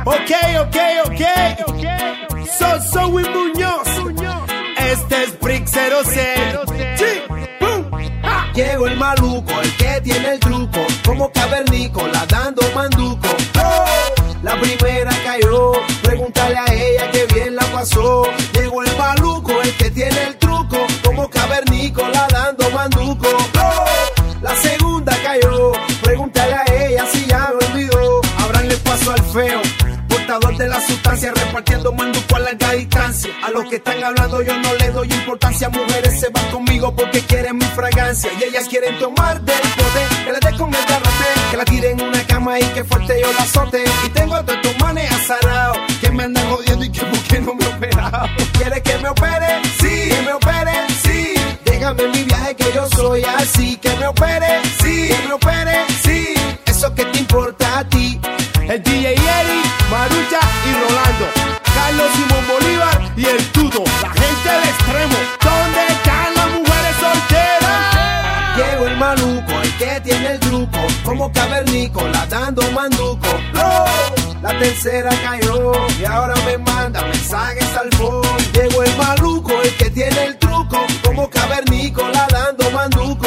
Ok. Soy Will Muñoz. Este es Brick 06. Sí. Llegó el maluco, el que tiene el truco, como cavernícola dando manduco. La primera cayó, pregúntale a ella que bien la pasó. Llegó el maluco, el que tiene el truco, como cavernícola dando manduco. La segunda cayó, pregúntale a ella si ya lo olvidó. Abranle paso al feo, portador de la sustancia, repartiendo manduco a larga distancia. A los que están hablando yo no les doy importancia. Mujeres se van conmigo porque quieren mi fragancia, y ellas quieren tomar del poder, que le dé con el garrote, que la tiren en una cama y que fuerte yo la azote. Y tengo a todos estos manes azarados que me andan jodiendo y que por qué no me he operado. ¿Quieres que me opere? Sí. ¿Que me opere? Sí. Déjame en mi viaje que yo soy así. ¿Que me opere? Sí. ¿Que me opere? Sí. Eso que te importa a ti. El DJ Eri, Marucha y Rolando, Carlos Simón Bolívar y el Tudo, la gente del extremo. ¿Dónde están las mujeres solteras? Llegó el maluco, el que tiene el truco, como cavernícola dando manduco. La tercera cayó y ahora me manda mensajes al phone. Llegó el maluco, el que tiene el truco, como cavernícola dando manduco.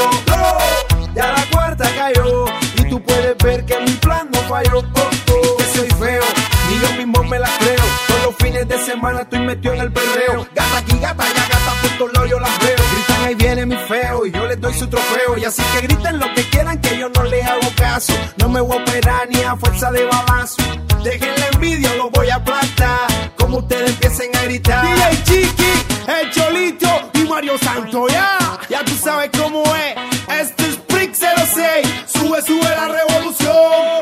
Ya la cuarta cayó y tú puedes ver que mi plan no falló. Que soy feo, ni yo mismo me la creo. Todos los fines de semana estoy metido en el perreo. Gata aquí, gata allá, gata por todos lados yo las veo. Gritan ahí viene mi feo y yo les doy su trofeo. Y así que griten lo que quieran que yo no les hago caso. No me voy a operar ni a fuerza de balazo. Dejen la envidia, lo voy a aplastar. Como ustedes empiecen a gritar. DJ Chiqui, el Cholito y Mario Santo, ya tú sabes cómo es. Este es Brick 06, sube la revolución.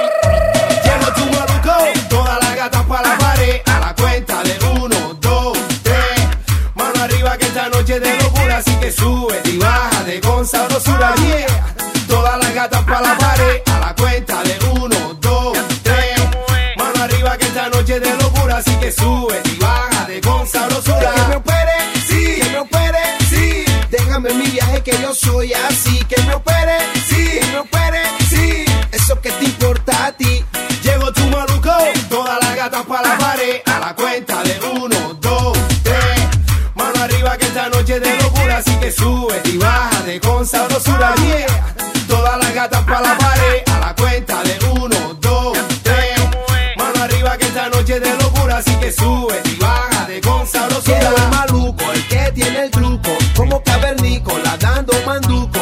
Llegó tu maluco, todas las gatas para la pared. A la cuenta del 1, 2, 3. Mano arriba que esta noche de locura, así que sube y bájate con sabrosura, yeah. Todas las gatas para la pared. A la cuenta del 1, 2, 3. Mano arriba que esta noche de locura, así que sube y bájate con sabrosura. Que me opere, sí. Que me opere, sí. Déjame en mi viaje que yo soy así. Que me opere, sí. Que me opere, sí. Eso que te importa a ti. Llegó tu maluco, todas las gatas para la pared. A la cuenta del 1, 2, 3. Mano arriba que esta noche de locura, así que sube y bájate con sabrosura, yeah. Todas las gatas para la pared. A la cuenta del 1, 2, 3. Mano arriba que esta noche de locura, así que sube y bájate con sabrosura. Llegó el maluco, el que tiene el truco, como cavernícola dando manduco.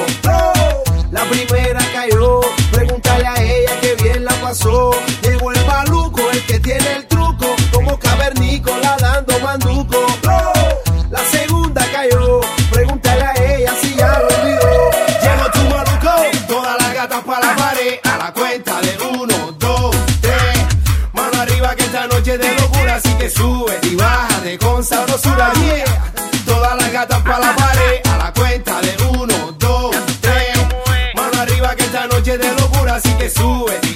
La primera cayó, pregúntale a ella que bien la pasó. Llegó el maluco, el que tiene el truco, como cavernícola dando manduco. La segunda cayó, pregúntale a ella si ya lo olvidó. Llegó tu maluco, todas las gatas para la pared. A la cuenta del 1, 2, 3. Mano arriba que esta noche de locura, así que sube y bájate con sabrosura, yeah. Todas las gatas para la pared. A la cuenta del 1, 2, 3. Mano arriba que esta noche de locura, así que sube